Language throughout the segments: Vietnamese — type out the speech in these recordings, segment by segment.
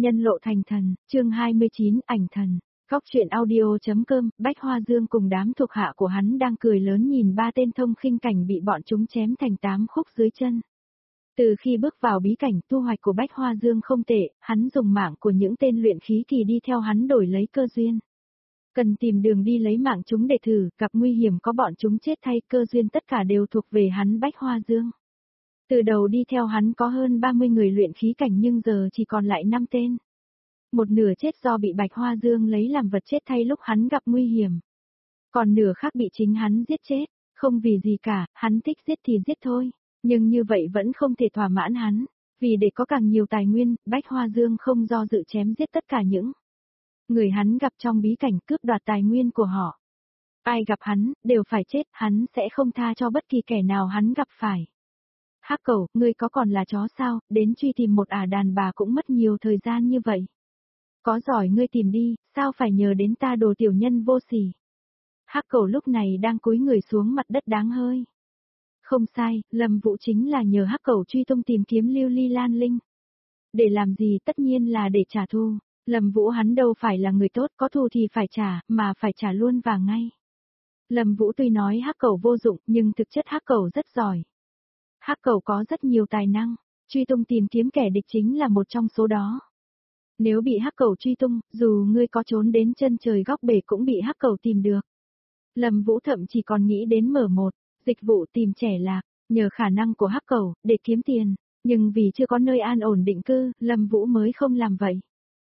Nhân lộ thành thần, chương 29, ảnh thần. Góc truyện audio.com, Bách Hoa Dương cùng đám thuộc hạ của hắn đang cười lớn nhìn ba tên thông khinh cảnh bị bọn chúng chém thành 8 khúc dưới chân. Từ khi bước vào bí cảnh, thu hoạch của Bách Hoa Dương không tệ, hắn dùng mạng của những tên luyện khí kỳ đi theo hắn đổi lấy cơ duyên. Cần tìm đường đi lấy mạng chúng để thử, gặp nguy hiểm có bọn chúng chết thay, cơ duyên tất cả đều thuộc về hắn Bách Hoa Dương. Từ đầu đi theo hắn có hơn 30 người luyện khí cảnh nhưng giờ chỉ còn lại 5 tên. Một nửa chết do bị Bạch Hoa Dương lấy làm vật chết thay lúc hắn gặp nguy hiểm. Còn nửa khác bị chính hắn giết chết, không vì gì cả, hắn thích giết thì giết thôi. Nhưng như vậy vẫn không thể thỏa mãn hắn, vì để có càng nhiều tài nguyên, Bách Hoa Dương không do dự chém giết tất cả những người hắn gặp trong bí cảnh cướp đoạt tài nguyên của họ. Ai gặp hắn, đều phải chết, hắn sẽ không tha cho bất kỳ kẻ nào hắn gặp phải. Hắc Cẩu, ngươi có còn là chó sao, đến truy tìm một đàn bà cũng mất nhiều thời gian như vậy. Có giỏi ngươi tìm đi, sao phải nhờ đến ta đồ tiểu nhân vô sỉ. Hắc Cẩu lúc này đang cúi người xuống mặt đất đáng hơi. Không sai, Lâm Vũ chính là nhờ Hắc Cẩu truy tung tìm kiếm Lưu Ly Lan Linh. Để làm gì, tất nhiên là để trả thù. Lâm Vũ hắn đâu phải là người tốt, có thù thì phải trả, mà phải trả luôn và ngay. Lâm Vũ tuy nói Hắc Cẩu vô dụng, nhưng thực chất Hắc Cẩu rất giỏi. Hắc Cẩu có rất nhiều tài năng, truy tung tìm kiếm kẻ địch chính là một trong số đó. Nếu bị Hắc Cẩu truy tung, dù ngươi có trốn đến chân trời góc bể cũng bị Hắc Cẩu tìm được. Lâm Vũ thậm chí còn nghĩ đến mở một dịch vụ tìm trẻ lạc, nhờ khả năng của Hắc Cẩu để kiếm tiền, nhưng vì chưa có nơi an ổn định cư, Lâm Vũ mới không làm vậy.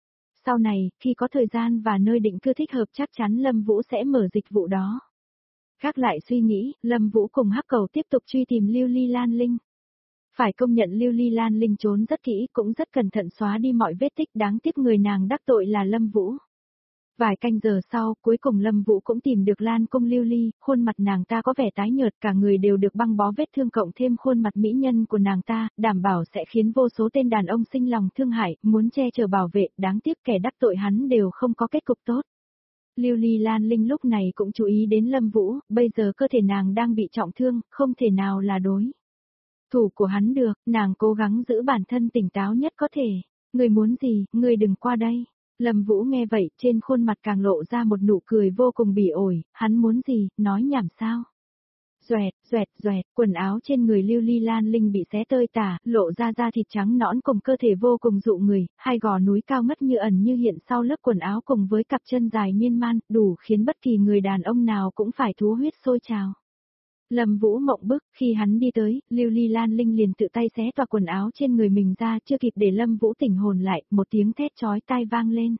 Sau này, khi có thời gian và nơi định cư thích hợp chắc chắn Lâm Vũ sẽ mở dịch vụ đó. Gác lại suy nghĩ, Lâm Vũ cùng Hắc Cẩu tiếp tục truy tìm Lưu Ly Lan Linh. Phải công nhận Lưu Ly Lan Linh trốn rất kỹ, cũng rất cẩn thận xóa đi mọi vết tích, đáng tiếc người nàng đắc tội là Lâm Vũ. Vài canh giờ sau, cuối cùng Lâm Vũ cũng tìm được Lan Cung Lưu Ly, khuôn mặt nàng ta có vẻ tái nhợt, cả người đều được băng bó vết thương cộng thêm khuôn mặt mỹ nhân của nàng ta, đảm bảo sẽ khiến vô số tên đàn ông sinh lòng thương hại, muốn che chở bảo vệ, đáng tiếc kẻ đắc tội hắn đều không có kết cục tốt. Lưu Ly Lan Linh lúc này cũng chú ý đến Lâm Vũ, bây giờ cơ thể nàng đang bị trọng thương, không thể nào là đối thủ của hắn được, nàng cố gắng giữ bản thân tỉnh táo nhất có thể. Ngươi muốn gì, ngươi đừng qua đây. Lâm Vũ nghe vậy, trên khuôn mặt càng lộ ra một nụ cười vô cùng bỉ ổi, hắn muốn gì, nói nhảm sao. Doẹt, doẹt, doẹt, quần áo trên người Lưu Ly Lan Linh bị xé tơi tả, lộ ra da thịt trắng nõn cùng cơ thể vô cùng dụ người, hai gò núi cao ngất như ẩn như hiện sau lớp quần áo cùng với cặp chân dài miên man, đủ khiến bất kỳ người đàn ông nào cũng phải thú huyết sôi trào. Lâm Vũ mộng bức, khi hắn đi tới, Lưu Ly Lan Linh liền tự tay xé toạc quần áo trên người mình ra, chưa kịp để Lâm Vũ tỉnh hồn lại, một tiếng thét chói tai vang lên.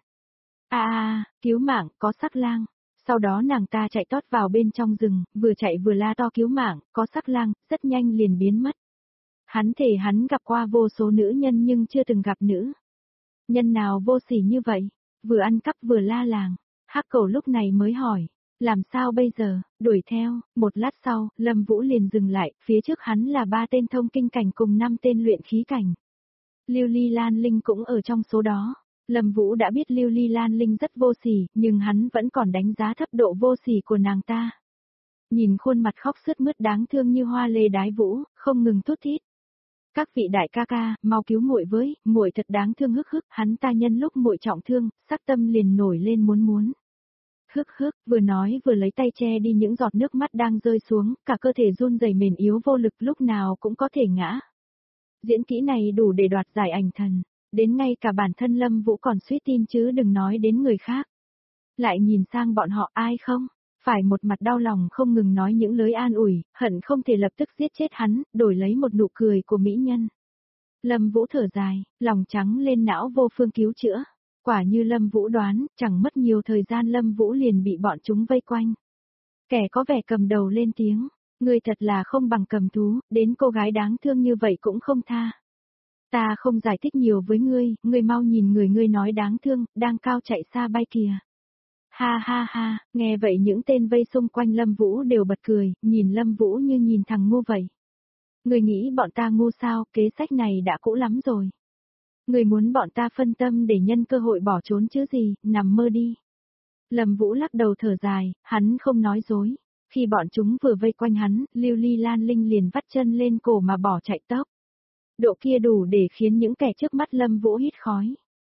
Cứu mạng, có sắc lang. Sau đó nàng ta chạy tót vào bên trong rừng, vừa chạy vừa la to cứu mạng, có sắc lang, rất nhanh liền biến mất. Hắn thề hắn gặp qua vô số nữ nhân nhưng chưa từng gặp nữ nhân nào vô sỉ như vậy, vừa ăn cắp vừa la làng. Hắc Cẩu lúc này mới hỏi. Làm sao bây giờ, đuổi theo, một lát sau, Lâm Vũ liền dừng lại, phía trước hắn là 3 tên thông kinh cảnh cùng 5 tên luyện khí cảnh. Lưu Ly Lan Linh cũng ở trong số đó. Lâm Vũ đã biết Lưu Ly Lan Linh rất vô sỉ, nhưng hắn vẫn còn đánh giá thấp độ vô sỉ của nàng ta. Nhìn khuôn mặt khóc sướt mướt đáng thương như hoa lê đái vũ, không ngừng thút thít. Các vị đại ca ca, mau cứu muội với, muội thật đáng thương hức hức, hắn ta nhân lúc muội trọng thương, sắc tâm liền nổi lên muốn. Hức hức, vừa nói vừa lấy tay che đi những giọt nước mắt đang rơi xuống, cả cơ thể run rẩy mềm yếu vô lực lúc nào cũng có thể ngã. Diễn kỹ này đủ để đoạt giải ảnh thần, đến ngay cả bản thân Lâm Vũ còn suýt tin chứ đừng nói đến người khác. Lại nhìn sang bọn họ ai không, phải một mặt đau lòng không ngừng nói những lời an ủi, hận không thể lập tức giết chết hắn, đổi lấy một nụ cười của mỹ nhân. Lâm Vũ thở dài, lòng trắng lên não vô phương cứu chữa. Quả như Lâm Vũ đoán, chẳng mất nhiều thời gian Lâm Vũ liền bị bọn chúng vây quanh. Kẻ có vẻ cầm đầu lên tiếng, ngươi thật là không bằng cầm thú, đến cô gái đáng thương như vậy cũng không tha. Ta không giải thích nhiều với ngươi mau nhìn người ngươi nói đáng thương, đang cao chạy xa bay kìa. Ha ha ha, nghe vậy những tên vây xung quanh Lâm Vũ đều bật cười, nhìn Lâm Vũ như nhìn thằng ngu vậy. Ngươi nghĩ bọn ta ngu sao, kế sách này đã cũ lắm rồi. Người muốn bọn ta phân tâm để nhân cơ hội bỏ trốn chứ gì, nằm mơ đi. Lâm Vũ lắc đầu thở dài, hắn không nói dối. Khi bọn chúng vừa vây quanh hắn, Lưu Ly Lan Linh liền vắt chân lên cổ mà bỏ chạy tốc. Độ kia đủ để khiến những kẻ trước mắt Lâm Vũ hít khói.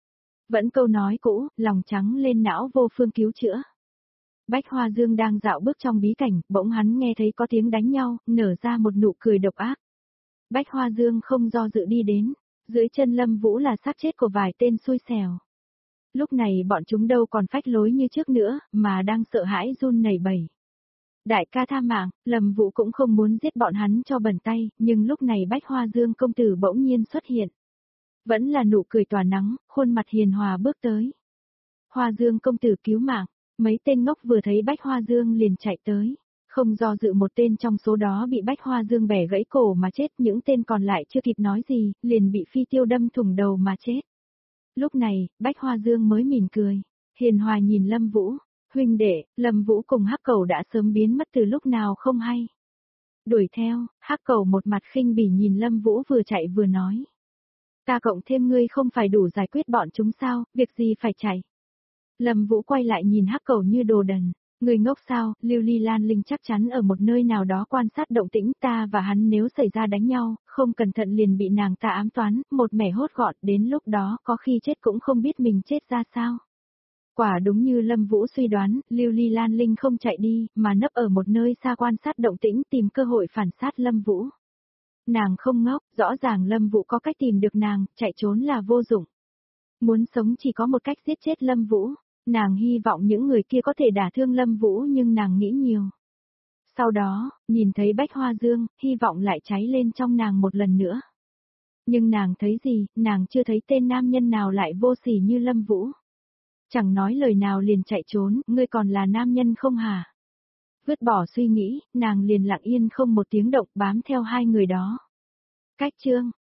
Vẫn câu nói cũ, lòng trắng lên não vô phương cứu chữa. Bách Hoa Dương đang dạo bước trong bí cảnh, bỗng hắn nghe thấy có tiếng đánh nhau, nở ra một nụ cười độc ác. Bách Hoa Dương không do dự đi đến, dưới chân Lâm Vũ là xác chết của vài tên xui xẻo. Lúc này bọn chúng đâu còn phách lối như trước nữa, mà đang sợ hãi run nảy bẩy. Đại ca tha mạng, Lâm Vũ cũng không muốn giết bọn hắn cho bẩn tay, nhưng lúc này Bách Hoa Dương công tử bỗng nhiên xuất hiện. Vẫn là nụ cười tỏa nắng, khuôn mặt hiền hòa bước tới. Hoa Dương công tử cứu mạng, mấy tên ngốc vừa thấy Bách Hoa Dương liền chạy tới. Không do dự một tên trong số đó bị Bách Hoa Dương bẻ gãy cổ mà chết, những tên còn lại chưa kịp nói gì, liền bị phi tiêu đâm thủng đầu mà chết. Lúc này, Bách Hoa Dương mới mỉm cười, hiền hòa nhìn Lâm Vũ, huynh đệ, Lâm Vũ cùng Hắc Cẩu đã sớm biến mất từ lúc nào không hay. Đuổi theo, Hắc Cẩu một mặt khinh bỉ nhìn Lâm Vũ vừa chạy vừa nói. Ta cộng thêm ngươi không phải đủ giải quyết bọn chúng sao, việc gì phải chạy. Lâm Vũ quay lại nhìn Hắc Cẩu như đồ đần. Người ngốc sao, Lưu Ly Lan Linh chắc chắn ở một nơi nào đó quan sát động tĩnh, ta và hắn nếu xảy ra đánh nhau, không cẩn thận liền bị nàng ta ám toán, một mẻ hốt gọn, đến lúc đó có khi chết cũng không biết mình chết ra sao. Quả đúng như Lâm Vũ suy đoán, Lưu Ly Lan Linh không chạy đi, mà nấp ở một nơi xa quan sát động tĩnh tìm cơ hội phản sát Lâm Vũ. Nàng không ngốc, rõ ràng Lâm Vũ có cách tìm được nàng, chạy trốn là vô dụng. Muốn sống chỉ có một cách giết chết Lâm Vũ. Nàng hy vọng những người kia có thể đả thương Lâm Vũ nhưng nàng nghĩ nhiều. Sau đó, nhìn thấy Bách Hoa Dương, hy vọng lại cháy lên trong nàng một lần nữa. Nhưng nàng thấy gì, nàng chưa thấy tên nam nhân nào lại vô sỉ như Lâm Vũ. Chẳng nói lời nào liền chạy trốn, ngươi còn là nam nhân không hả? Vứt bỏ suy nghĩ, nàng liền lặng yên không một tiếng động bám theo hai người đó. Cách chương